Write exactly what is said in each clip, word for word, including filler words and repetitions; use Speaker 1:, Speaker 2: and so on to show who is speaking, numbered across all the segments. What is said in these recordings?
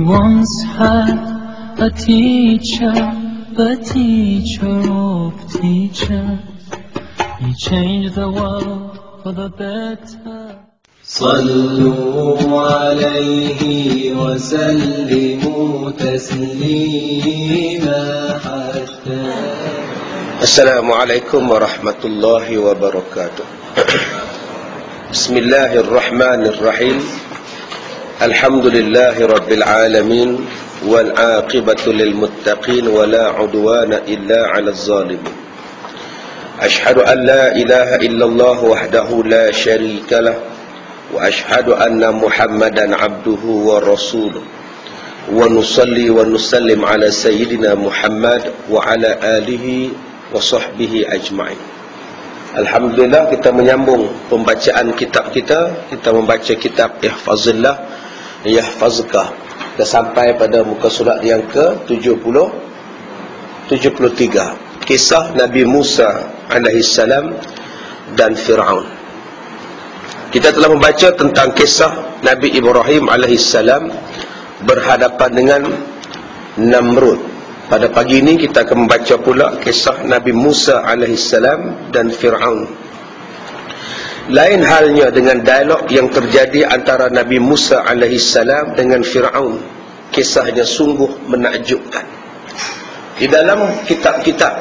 Speaker 1: once had a teacher, the teacher of teachers. He changed the world for the better.
Speaker 2: صلوا عليه وسلموا تسليما حتى.
Speaker 3: السلام عليكم ورحمة الله وبركاته. بسم الله الرحمن الرحيم. الحمد لله رب العالمين والعاقبة للمتقين ولا عدوان إلا على الظالمين. أشهد أن لا إله إلا الله وحده لا شريك له وأشهد أن محمدا عبده ورسوله ونصلي ونسلم على سيدنا محمد وعلى آله وصحبه أجمعين. Alhamdulillah, kita menyambung pembacaan kitab kita. Kita membaca kitab Ihfazillah Yahfazka. Kita sampai pada muka surat yang ke tujuh puluh tujuh puluh tiga. Kisah Nabi Musa alaihissalam dan Fir'aun. Kita telah membaca tentang kisah Nabi Ibrahim alaihissalam berhadapan dengan Namrud. Pada pagi ini kita akan membaca pula kisah Nabi Musa alaihissalam dan Fir'aun. Lain halnya dengan dialog yang terjadi antara Nabi Musa alaihissalam dengan Fir'aun. Kisahnya sungguh menakjubkan. Di dalam kitab-kitab,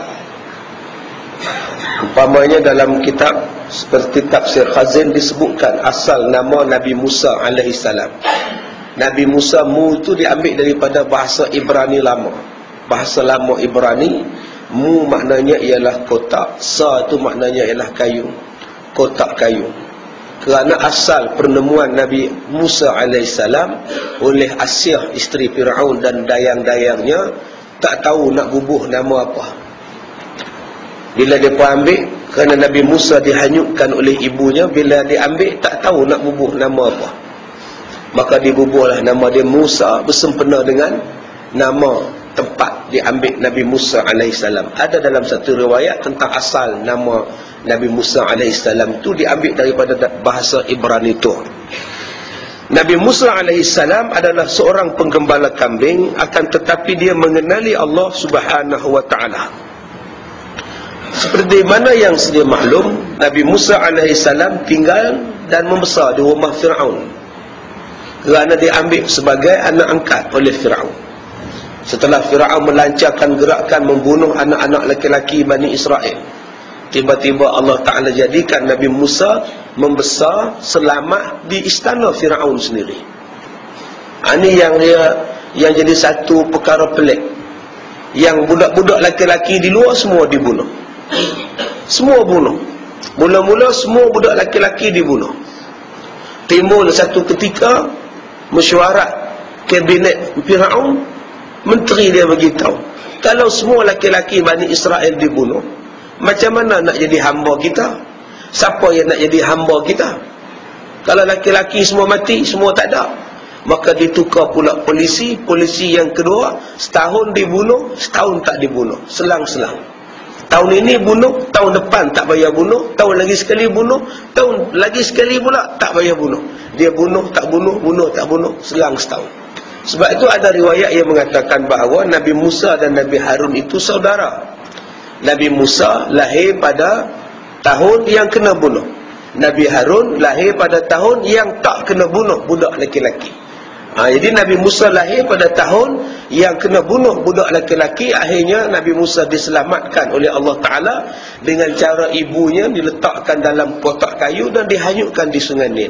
Speaker 3: umpamanya dalam kitab seperti Tafsir Khazin disebutkan asal nama Nabi Musa alaihissalam. Nabi Musa mu itu diambil daripada bahasa Ibrani lama. Bahasa lama Ibrani, mu maknanya ialah kotak, sa itu maknanya ialah kayu, kotak kayu. Kerana asal penemuan Nabi Musa alaihissalam oleh Asyah isteri Fir'aun dan dayang-dayangnya, tak tahu nak bubuh nama apa. Bila dia pun ambil, kerana Nabi Musa dihanyutkan oleh ibunya, bila diambil tak tahu nak bubuh nama apa. Maka dibubuhlah nama dia Musa bersempena dengan nama tempat diambil Nabi Musa alaihissalam. Ada dalam satu riwayat tentang asal nama Nabi Musa alaihissalam itu diambil daripada bahasa Ibrani itu. Nabi Musa alaihissalam adalah seorang penggembala kambing, akan tetapi dia mengenali Allah subhanahu wa ta'ala. Seperti mana yang sedia maklum, Nabi Musa alaihissalam tinggal dan membesar di rumah Fir'aun, kerana diambil sebagai anak angkat oleh Fir'aun. Setelah Fir'aun melancarkan gerakan membunuh anak-anak laki-laki Bani Israel, tiba-tiba Allah Ta'ala jadikan Nabi Musa membesar selamat di istana Fir'aun sendiri. Ini yang dia yang jadi satu perkara pelik. Yang budak-budak laki-laki di luar semua dibunuh. Semua bunuh. Mula-mula semua budak laki-laki dibunuh. Timbul satu ketika mesyuarat kabinet Fir'aun. Menteri dia beritahu, kalau semua laki-laki Bani Israel dibunuh, macam mana nak jadi hamba kita? Siapa yang nak jadi hamba kita? Kalau laki-laki semua mati, semua tak ada. Maka ditukar pula polisi. Polisi yang kedua, setahun dibunuh, setahun tak dibunuh, selang-selang. Tahun ini bunuh, tahun depan tak payah bunuh, tahun lagi sekali bunuh, tahun lagi sekali pula tak payah bunuh. Dia bunuh, tak bunuh, bunuh, tak bunuh, selang setahun. Sebab itu ada riwayat yang mengatakan bahawa Nabi Musa dan Nabi Harun itu saudara. Nabi Musa lahir pada tahun yang kena bunuh. Nabi Harun lahir pada tahun yang tak kena bunuh budak laki-laki. Ha, jadi Nabi Musa lahir pada tahun yang kena bunuh budak laki-laki. Akhirnya Nabi Musa diselamatkan oleh Allah Ta'ala dengan cara ibunya diletakkan dalam kotak kayu dan dihanyutkan di Sungai Nil.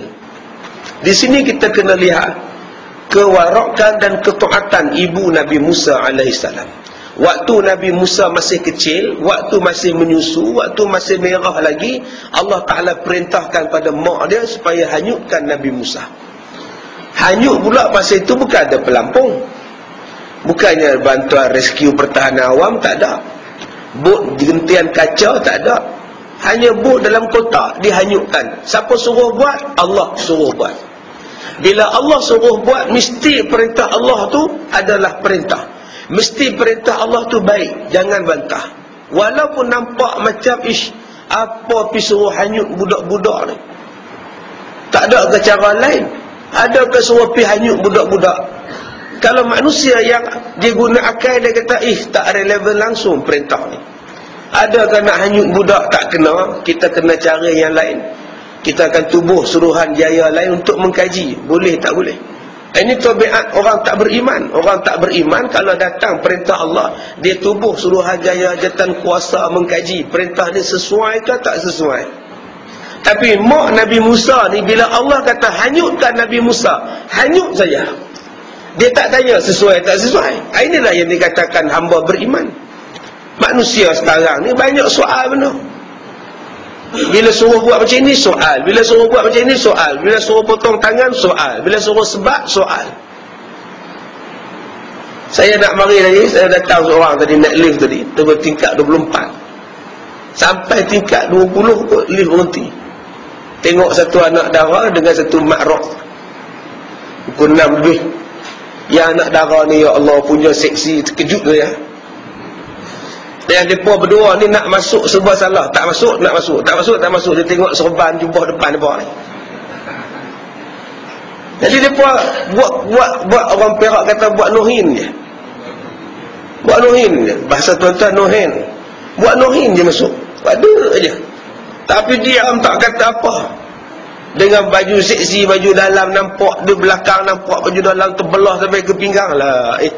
Speaker 3: Di sini kita kena lihat kewarakan dan ketaatan ibu Nabi Musa alaihissalam. Waktu Nabi Musa masih kecil, waktu masih menyusu, waktu masih merah lagi, Allah Ta'ala perintahkan pada mak dia supaya hanyutkan Nabi Musa. Hanyut pula masa itu bukan ada pelampung, bukannya bantuan rescue pertahanan awam, tak ada. Bot gentian kaca tak ada. Hanya bot dalam kotak dihanyutkan. Siapa suruh buat? Allah suruh buat. Bila Allah suruh buat, mesti perintah Allah tu adalah perintah. Mesti perintah Allah tu baik, jangan bantah. Walaupun nampak macam ish, apa pergi suruh hanyut budak-budak ni? Tak ada ke cara lain? Ada ke suruh pergi hanyut budak-budak? Kalau manusia yang dia guna akal, dia kata, eh, tak relevan langsung perintah ni. Adakah nak hanyut budak? Tak kena. Kita kena cara yang lain. Kita akan tubuh suruhan jaya lain untuk mengkaji. Boleh tak boleh? Ini tabiat orang tak beriman. Orang tak beriman, kalau datang perintah Allah, dia tubuh suruhan jaya jatan kuasa mengkaji. Perintah dia sesuai ke tak sesuai? Tapi mak Nabi Musa ni, bila Allah kata hanyutkan Nabi Musa, hanyut saja. Dia tak tanya sesuai tak sesuai. Inilah yang dikatakan hamba beriman. Manusia sekarang ni banyak soal benar. Bila suruh buat macam ni, soal. Bila suruh buat macam ni, soal. Bila suruh potong tangan, soal. Bila suruh sebab, soal. Saya nak mari lagi, saya datang seorang tadi naik lift tadi, terus tingkat dua puluh empat. Sampai tingkat dua puluh kot, lift berhenti. Tengok satu anak dara dengan satu mak rock. Pukul enam lebih. Yang anak dara ni, ya Allah, punya seksi, terkejut dia. Yang mereka berdua ni nak masuk sebuah salah. Tak masuk, nak masuk. Tak masuk, tak masuk. Dia tengok serban jubah depan mereka ni. Jadi mereka buat, buat, buat orang Perak kata buat nohin je. Buat nohin je. Bahasa tuan-tuan nohin. Buat nohin je masuk. Ada je. Tapi diam, tak kata apa. Dengan baju seksi, baju dalam nampak, di belakang nampak baju dalam terbelah sampai ke pinggang lah. Eh.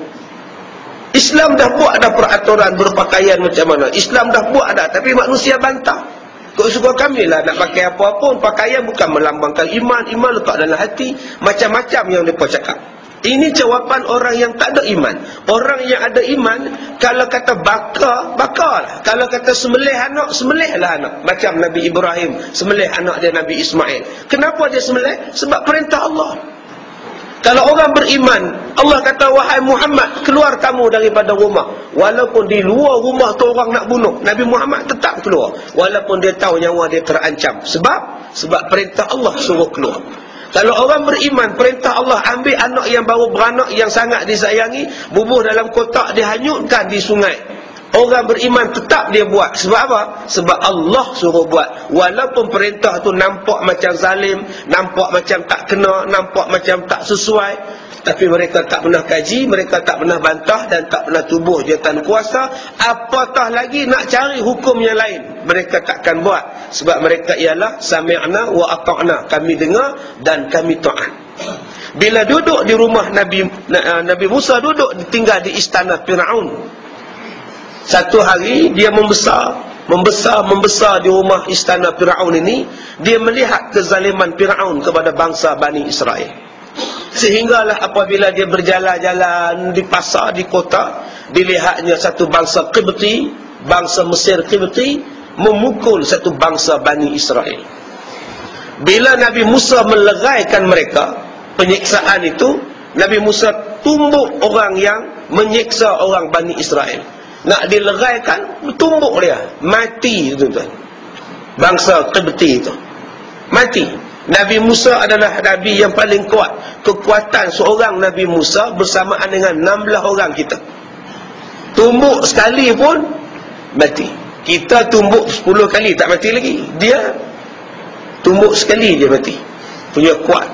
Speaker 3: Islam dah buat dah peraturan berpakaian macam mana. Islam dah buat dah, tapi manusia bantah. Kau suka kami lah nak pakai apa-apa. Pakaian bukan melambangkan iman. Iman letak dalam hati. Macam-macam yang mereka cakap. Ini jawapan orang yang tak ada iman. Orang yang ada iman, kalau kata baka, bakalah. Kalau kata sembelih anak, sembelihlah anak. Macam Nabi Ibrahim sembelih anak dia Nabi Ismail. Kenapa dia sembelih? Sebab perintah Allah. Kalau orang beriman, Allah kata, wahai Muhammad, keluar kamu daripada rumah. Walaupun di luar rumah tu orang nak bunuh, Nabi Muhammad tetap keluar. Walaupun dia tahu nyawa dia terancam. Sebab? Sebab perintah Allah suruh keluar. Kalau orang beriman, perintah Allah, ambil anak yang baru beranak, yang sangat disayangi, bubuh dalam kotak, dihanyutkan di sungai. Orang beriman tetap dia buat. Sebab apa? Sebab Allah suruh buat. Walaupun perintah tu nampak macam zalim, nampak macam tak kena, nampak macam tak sesuai, tapi mereka tak pernah kaji, mereka tak pernah bantah dan tak pernah tubuh jawatan kuasa. Apatah lagi nak cari hukum yang lain, mereka takkan buat. Sebab mereka ialah sami'na wa ata'na, kami dengar dan kami taat. Bila duduk di rumah Nabi Nabi Musa, duduk tinggal di istana Firaun. Satu hari dia membesar, membesar, membesar di rumah istana Firaun ini. Dia melihat kezaliman Firaun kepada bangsa Bani Israel. Sehinggalah apabila dia berjalan-jalan di pasar, di kota, dilihatnya satu bangsa Qibti, bangsa Mesir Qibti, memukul satu bangsa Bani Israel. Bila Nabi Musa meleraikan mereka, penyiksaan itu, Nabi Musa tumbuk orang yang menyiksa orang Bani Israel. Nak dileraikan, tumbuk dia, mati tuan-tuan. Bangsa Qibti itu mati. Nabi Musa adalah Nabi yang paling kuat. Kekuatan seorang Nabi Musa bersamaan dengan enam belas orang kita. Tumbuk sekali pun mati. Kita tumbuk sepuluh kali tak mati lagi. Dia tumbuk sekali dia mati. Punya kuat.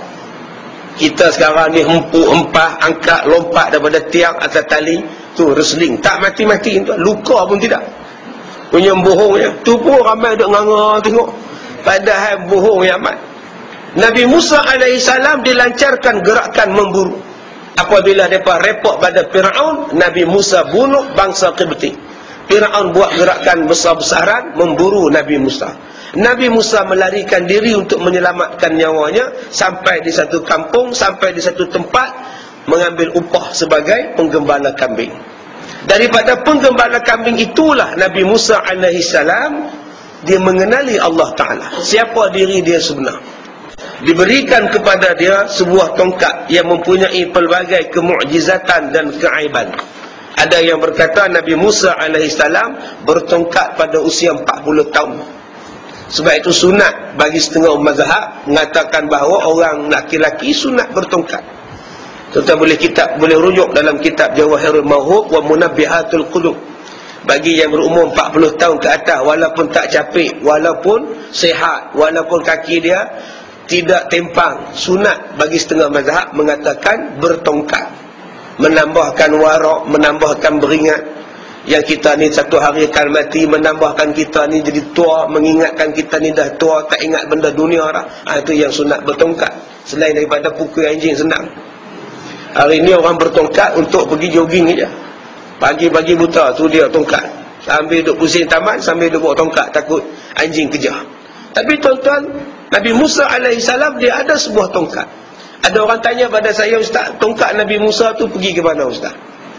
Speaker 3: Kita sekarang ni empuk, empah, angkat, lompat daripada tiang atas tali, tu wrestling, tak mati-mati, luka pun tidak. Punya bohongnya, tu pun ramai duk nganga tengok. Padahal bohong yang amat. Nabi Musa alaihissalam dilancarkan gerakan memburu. Apabila mereka repot pada Firaun, Nabi Musa bunuh bangsa Qibti. Firaun buat gerakan besar-besaran memburu Nabi Musa. Nabi Musa melarikan diri untuk menyelamatkan nyawanya, sampai di satu kampung, sampai di satu tempat, mengambil upah sebagai penggembala kambing. Daripada penggembala kambing itulah Nabi Musa alaihissalam, dia mengenali Allah Ta'ala, siapa diri dia sebenar. Diberikan kepada dia sebuah tongkat yang mempunyai pelbagai kemukjizatan dan keaiban. Ada yang berkata Nabi Musa alaihissalam bertongkat pada usia empat puluh tahun. Sebab itu sunat bagi setengah mazhab mengatakan bahawa orang laki-laki sunat bertongkat. Kita boleh kitab boleh rujuk dalam kitab Jawahirul Mawhub wa Munabbihatul Qulub. Bagi yang berumur empat puluh tahun ke atas, walaupun tak capek, walaupun sihat, walaupun kaki dia tidak tempang, sunat bagi setengah mazhab mengatakan bertongkat. menambahkan warak, menambahkan beringat. Yang kita ni satu hari akan mati, menambahkan kita ni jadi tua, mengingatkan kita ni dah tua, tak ingat benda dunia dah. Ha, itu yang sunat bertongkat. Selain daripada pukul anjing senang. Hari ni orang bertongkat untuk pergi jogging je. Pagi-pagi buta tu dia tongkat. Sambil duduk pusing taman, sambil duduk bawa tongkat, takut anjing kejar. Tapi tuan-tuan, Nabi Musa alaihissalam dia ada sebuah tongkat. Ada orang tanya pada saya, Ustaz, tongkat Nabi Musa tu pergi ke mana, Ustaz?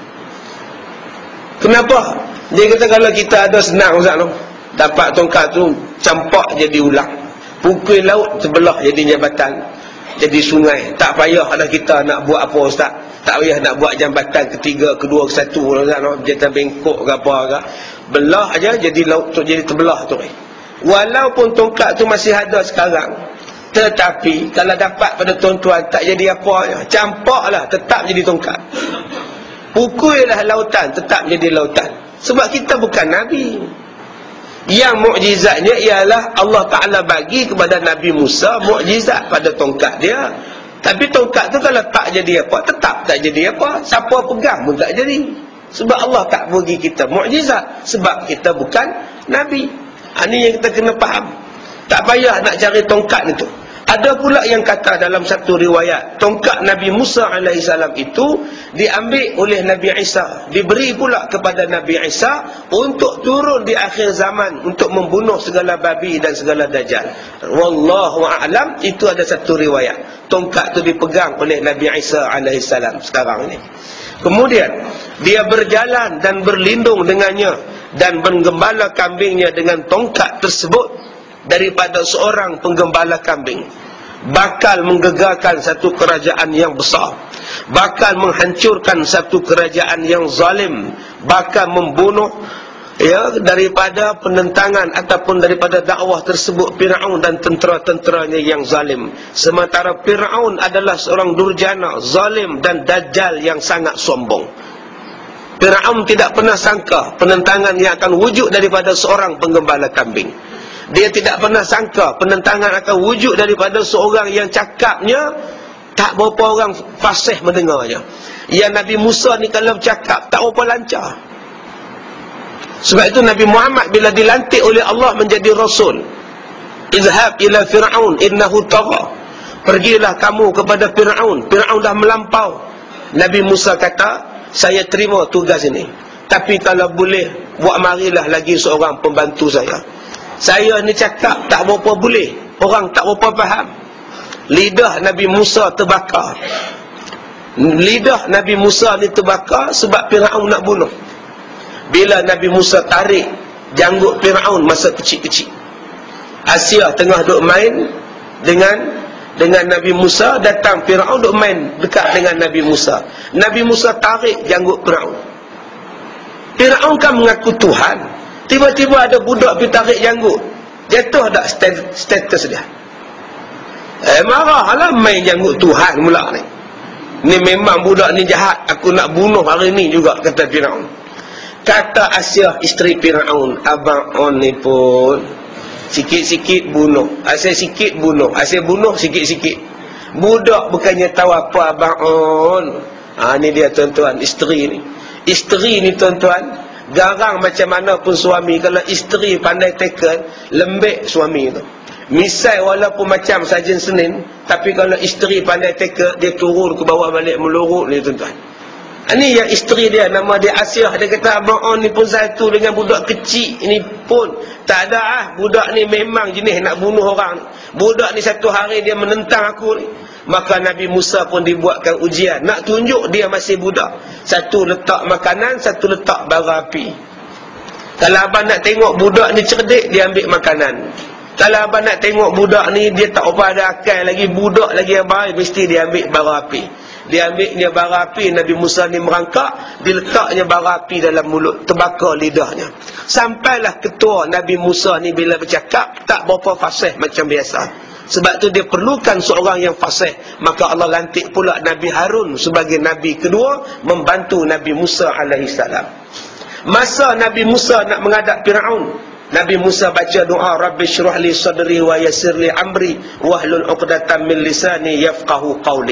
Speaker 3: Kenapa? Dia kata kalau kita ada senang, Ustaz tu, dapat tongkat tu, campak jadi ulang, pukul laut sebelah jadi jambatan, jadi sungai. Tak payahlah kita nak buat apa, Ustaz. Tak payah nak buat jambatan ketiga, kedua, ke satu, Ustaz, jambatan bengkok ke apa ke. Belah aja jadi laut tu, jadi terbelah tu. Walaupun tongkat tu masih ada sekarang, tetapi kalau dapat pada tuan-tuan tak jadi apa, campaklah, tetap jadi tongkat. Pukullah lautan, tetap jadi lautan. Sebab kita bukan Nabi. Yang mukjizatnya ialah Allah Ta'ala bagi kepada Nabi Musa mukjizat pada tongkat dia. Tapi tongkat tu kalau tak jadi apa, tetap tak jadi apa. Siapa pegang pun tak jadi. Sebab Allah tak bagi kita mukjizat. Sebab kita bukan Nabi. Ini yang kita kena faham. Tak payah nak cari tongkat itu. Ada pula yang kata dalam satu riwayat, tongkat Nabi Musa alaihissalam itu diambil oleh Nabi Isa, diberi pula kepada Nabi Isa untuk turun di akhir zaman untuk membunuh segala babi dan segala dajjal. Wallahu a'lam, itu ada satu riwayat. Tongkat itu dipegang oleh Nabi Isa alaihissalam sekarang ini. Kemudian dia berjalan dan berlindung dengannya dan menggembala kambingnya dengan tongkat tersebut daripada seorang penggembala kambing. Bakal menggegarkan satu kerajaan yang besar, bakal menghancurkan satu kerajaan yang zalim, bakal membunuh ya daripada penentangan ataupun daripada dakwah tersebut Firaun dan tentera-tenteranya yang zalim. Sementara Firaun adalah seorang durjana, zalim dan dajjal yang sangat sombong. Firaun tidak pernah sangka penentangan yang akan wujud daripada seorang penggembala kambing. Dia tidak pernah sangka penentangan akan wujud daripada seorang yang cakapnya tak berapa orang fasih mendengarnya. Yang Nabi Musa ni kalau bercakap tak berapa lancar. Sebab itu Nabi Muhammad bila dilantik oleh Allah menjadi Rasul, izhab ila Fir'aun innahu tagha, pergilah kamu kepada Fir'aun, Fir'aun dah melampau. Nabi Musa kata, saya terima tugas ini, tapi kalau boleh buat marilah lagi seorang pembantu saya. Saya ni cakap tak berapa boleh, orang tak berapa faham. Lidah Nabi Musa terbakar. Lidah Nabi Musa ni terbakar sebab Firaun nak bunuh. Bila Nabi Musa tarik janggut Firaun masa kecil-kecil, Asia tengah duk main dengan dengan Nabi Musa, datang Firaun duk main dekat dengan Nabi Musa. Nabi Musa tarik janggut Firaun. Firaun kan mengaku Tuhan. Tiba-tiba ada budak pergi tarik janggut. Jatuh tak status dia? Eh marahlah, main janggut Tuhan pula ni. Ni memang budak ni jahat, aku nak bunuh hari ni juga, kata Firaun. Kata Asia isteri Firaun, abang on ni pun sikit-sikit bunuh, asyik sikit bunuh, asyik bunuh sikit-sikit. Budak bukannya tahu apa abang on. Ha, ni dia tuan-tuan, isteri ni. Isteri ni tuan-tuan, garang macam mana pun suami, kalau isteri pandai taken, lembek suami tu. Misal walaupun macam sajen Senin, tapi kalau isteri pandai taken, dia turun ke bawah balik melurut ni tuan-tuan. Ini yang isteri dia, nama dia Asyah. Dia kata abang on ni pun satu dengan budak kecil ini pun tak ada ah. Budak ni memang jenis nak bunuh orang. Budak ni satu hari dia menentang aku ni. Maka Nabi Musa pun dibuatkan ujian, nak tunjuk dia masih budak. Satu letak makanan, satu letak bara api. Kalau abang nak tengok budak ni cerdik, dia ambil makanan. Kalau abang nak tengok budak ni dia tak apa ada akal lagi, budak lagi yang baik, mesti dia ambil bara api. Dia ambilnya bara api, Nabi Musa ni merangkak, diletaknya bara api dalam mulut, terbakar lidahnya. Sampailah ketua Nabi Musa ni bila bercakap tak berapa fasih macam biasa. Sebab tu dia perlukan seorang yang fasih. Maka Allah lantik pula Nabi Harun sebagai Nabi kedua, membantu Nabi Musa alaihissalam. Masa Nabi Musa nak menghadap Firaun, Nabi Musa baca doa, Rabbi syrah li sadri wa yassir li amri wahlul uqdatam min lisani yafqahu qawli.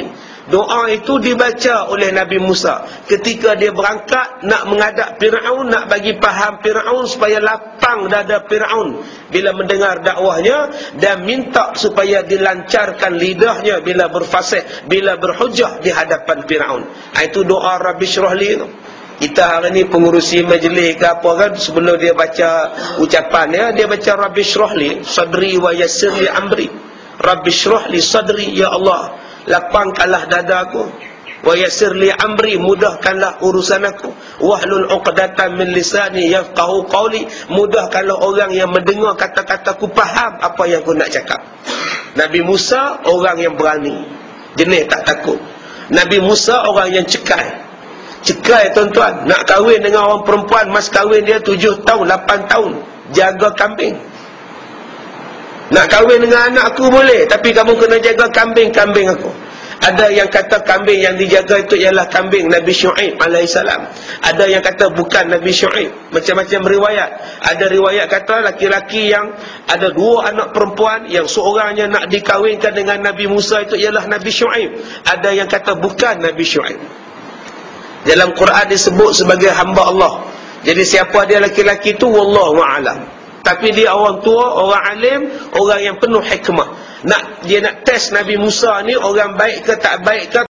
Speaker 3: Doa itu dibaca oleh Nabi Musa ketika dia berangkat nak menghadap Firaun, nak bagi faham Firaun supaya lapang dada Firaun bila mendengar dakwahnya, dan minta supaya dilancarkan lidahnya bila berfasih, bila berhujah di hadapan Firaun. Itu doa Rabbi syrahli tu. Kita hari ni pengurusi majlis ke apa kan, sebelum dia baca ucapan dia, dia baca Rabbi syrahli sadri wa yassir li amri. Rabbi syrahli sadri, ya Allah, lapangkanlah dadaku, wa yassir li amri, mudahkanlah urusan aku, wahlul uqdatan min lisani yafqahu qawli, mudahkanlah orang yang mendengar kata-kataku faham apa yang aku nak cakap. Nabi Musa orang yang berani, jenis tak takut. Nabi Musa orang yang cekai. Cekai tuan-tuan, nak kahwin dengan orang perempuan, mas kahwin dia tujuh tahun, lapan tahun, jaga kambing. Nak kahwin dengan anak aku boleh, tapi kamu kena jaga kambing-kambing aku. Ada yang kata kambing yang dijaga itu ialah kambing Nabi Syuaib alaihissalam. Ada yang kata bukan Nabi Syuaib. Macam-macam riwayat. Ada riwayat kata laki-laki yang ada dua anak perempuan, yang seorangnya nak dikahwinkan dengan Nabi Musa itu ialah Nabi Syuaib. Ada yang kata bukan Nabi Syuaib. Dalam Quran disebut sebagai hamba Allah. Jadi siapa dia laki-laki itu, wallahu a'lam. Tapi dia orang tua, orang alim, orang yang penuh hikmah. Nak dia nak test Nabi Musa ni orang baik ke tak baik ke,